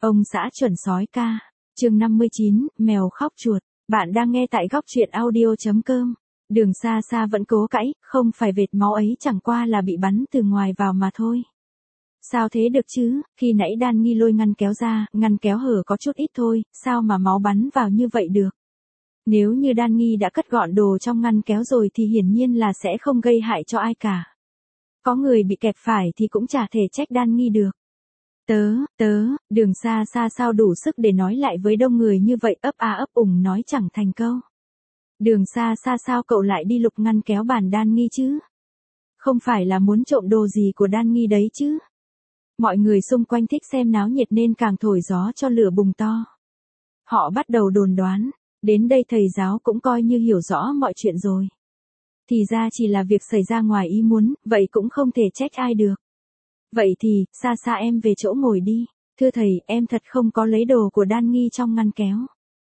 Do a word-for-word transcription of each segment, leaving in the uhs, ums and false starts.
Ông xã chuẩn sói ca. Chương năm mươi chín, mèo khóc chuột. Bạn đang nghe tại góc truyện audio chấm com. Đường xa xa vẫn cố cãi, không phải vệt máu ấy chẳng qua là bị bắn từ ngoài vào mà thôi. Sao thế được chứ, khi nãy Đan Nghi lôi ngăn kéo ra, ngăn kéo hở có chút ít thôi, sao mà máu bắn vào như vậy được. Nếu như Đan Nghi đã cất gọn đồ trong ngăn kéo rồi thì hiển nhiên là sẽ không gây hại cho ai cả. Có người bị kẹp phải thì cũng chả thể trách Đan Nghi được. Tớ, tớ, đường xa xa sao đủ sức để nói lại với đông người như vậy, ấp a ấp ủng nói chẳng thành câu. Đường xa xa sao cậu lại đi lục ngăn kéo bàn Đan Nghi chứ? Không phải là muốn trộm đồ gì của Đan Nghi đấy chứ? Mọi người xung quanh thích xem náo nhiệt nên càng thổi gió cho lửa bùng to. Họ bắt đầu đồn đoán, đến đây thầy giáo cũng coi như hiểu rõ mọi chuyện rồi. Thì ra chỉ là việc xảy ra ngoài ý muốn, vậy cũng không thể trách ai được. Vậy thì, xa xa em về chỗ ngồi đi. Thưa thầy, em thật không có lấy đồ của Đan Nghi trong ngăn kéo.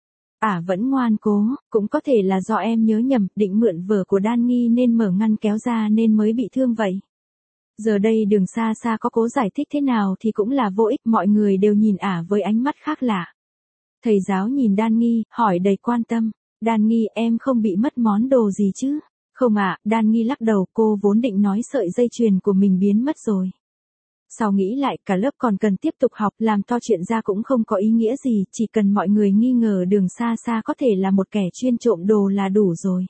À vẫn ngoan cố, cũng có thể là do em nhớ nhầm, định mượn vở của Đan Nghi nên mở ngăn kéo ra nên mới bị thương vậy. Giờ đây đường xa xa có cố giải thích thế nào thì cũng là vô ích, mọi người đều nhìn ả với ánh mắt khác lạ. Thầy giáo nhìn Đan Nghi, hỏi đầy quan tâm. Đan Nghi, em không bị mất món đồ gì chứ? Không ạ, à, Đan Nghi lắc đầu, cô vốn định nói sợi dây chuyền của mình biến mất rồi. Sau nghĩ lại, cả lớp còn cần tiếp tục học, làm to chuyện ra cũng không có ý nghĩa gì, chỉ cần mọi người nghi ngờ đường xa xa có thể là một kẻ chuyên trộm đồ là đủ rồi.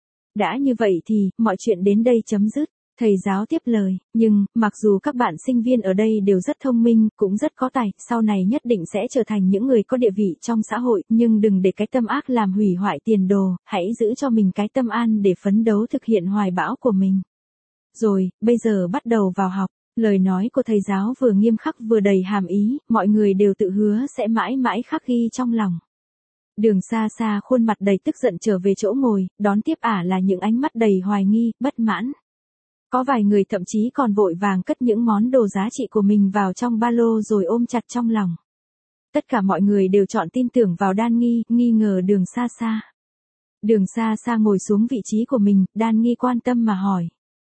Đã như vậy thì, mọi chuyện đến đây chấm dứt. Thầy giáo tiếp lời, nhưng, mặc dù các bạn sinh viên ở đây đều rất thông minh, cũng rất có tài, sau này nhất định sẽ trở thành những người có địa vị trong xã hội, nhưng đừng để cái tâm ác làm hủy hoại tiền đồ, hãy giữ cho mình cái tâm an để phấn đấu thực hiện hoài bão của mình. Rồi, bây giờ bắt đầu vào học. Lời nói của thầy giáo vừa nghiêm khắc vừa đầy hàm ý, mọi người đều tự hứa sẽ mãi mãi khắc ghi trong lòng. Đường xa xa khuôn mặt đầy tức giận trở về chỗ ngồi, đón tiếp ả là những ánh mắt đầy hoài nghi, bất mãn. Có vài người thậm chí còn vội vàng cất những món đồ giá trị của mình vào trong ba lô rồi ôm chặt trong lòng. Tất cả mọi người đều chọn tin tưởng vào Đan Nghi, nghi ngờ đường xa xa. Đường xa xa ngồi xuống vị trí của mình, Đan Nghi quan tâm mà hỏi.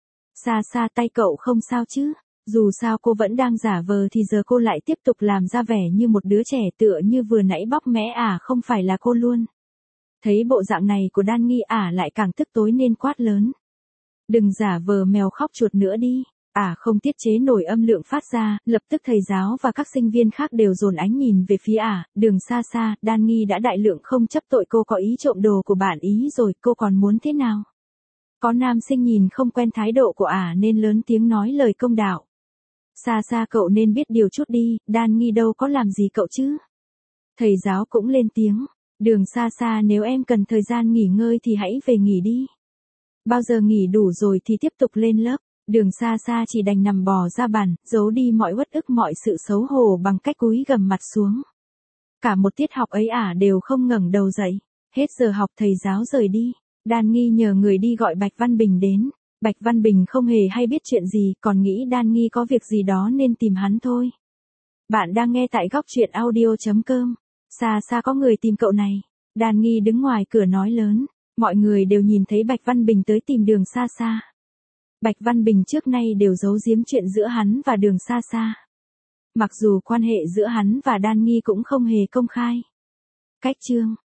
Xa xa tay cậu không sao chứ? Dù sao cô vẫn đang giả vờ thì giờ cô lại tiếp tục làm ra vẻ như một đứa trẻ tựa như vừa nãy bóc mẽ ả không phải là cô luôn. Thấy bộ dạng này của Đan Nghi ả lại càng tức tối nên quát lớn. Đừng giả vờ mèo khóc chuột nữa đi. Ả không tiết chế nổi âm lượng phát ra, lập tức thầy giáo và các sinh viên khác đều dồn ánh nhìn về phía ả. Đường xa xa, Đan Nghi đã đại lượng không chấp tội cô có ý trộm đồ của bạn ý rồi, cô còn muốn thế nào? Có nam sinh nhìn không quen thái độ của ả nên lớn tiếng nói lời công đạo. Xa xa cậu nên biết điều chút đi, Đan Nghi đâu có làm gì cậu chứ. Thầy giáo cũng lên tiếng. Đường xa xa, nếu em cần thời gian nghỉ ngơi thì hãy về nghỉ đi. Bao giờ nghỉ đủ rồi thì tiếp tục lên lớp. Đường xa xa chỉ đành nằm bò ra bàn, giấu đi mọi uất ức mọi sự xấu hổ bằng cách cúi gằm mặt xuống. Cả một tiết học ấy ả đều không ngẩng đầu dậy. Hết giờ học thầy giáo rời đi. Đan Nghi nhờ người đi gọi Bạch Văn Bình đến. Bạch Văn Bình không hề hay biết chuyện gì, còn nghĩ Đan Nghi có việc gì đó nên tìm hắn thôi. Bạn đang nghe tại góc truyện audio chấm com. Xa xa có người tìm cậu này. Đan Nghi đứng ngoài cửa nói lớn. Mọi người đều nhìn thấy Bạch Văn Bình tới tìm đường xa xa. Bạch Văn Bình trước nay đều giấu giếm chuyện giữa hắn và đường xa xa. Mặc dù quan hệ giữa hắn và Đan Nghi cũng không hề công khai. Cách chương.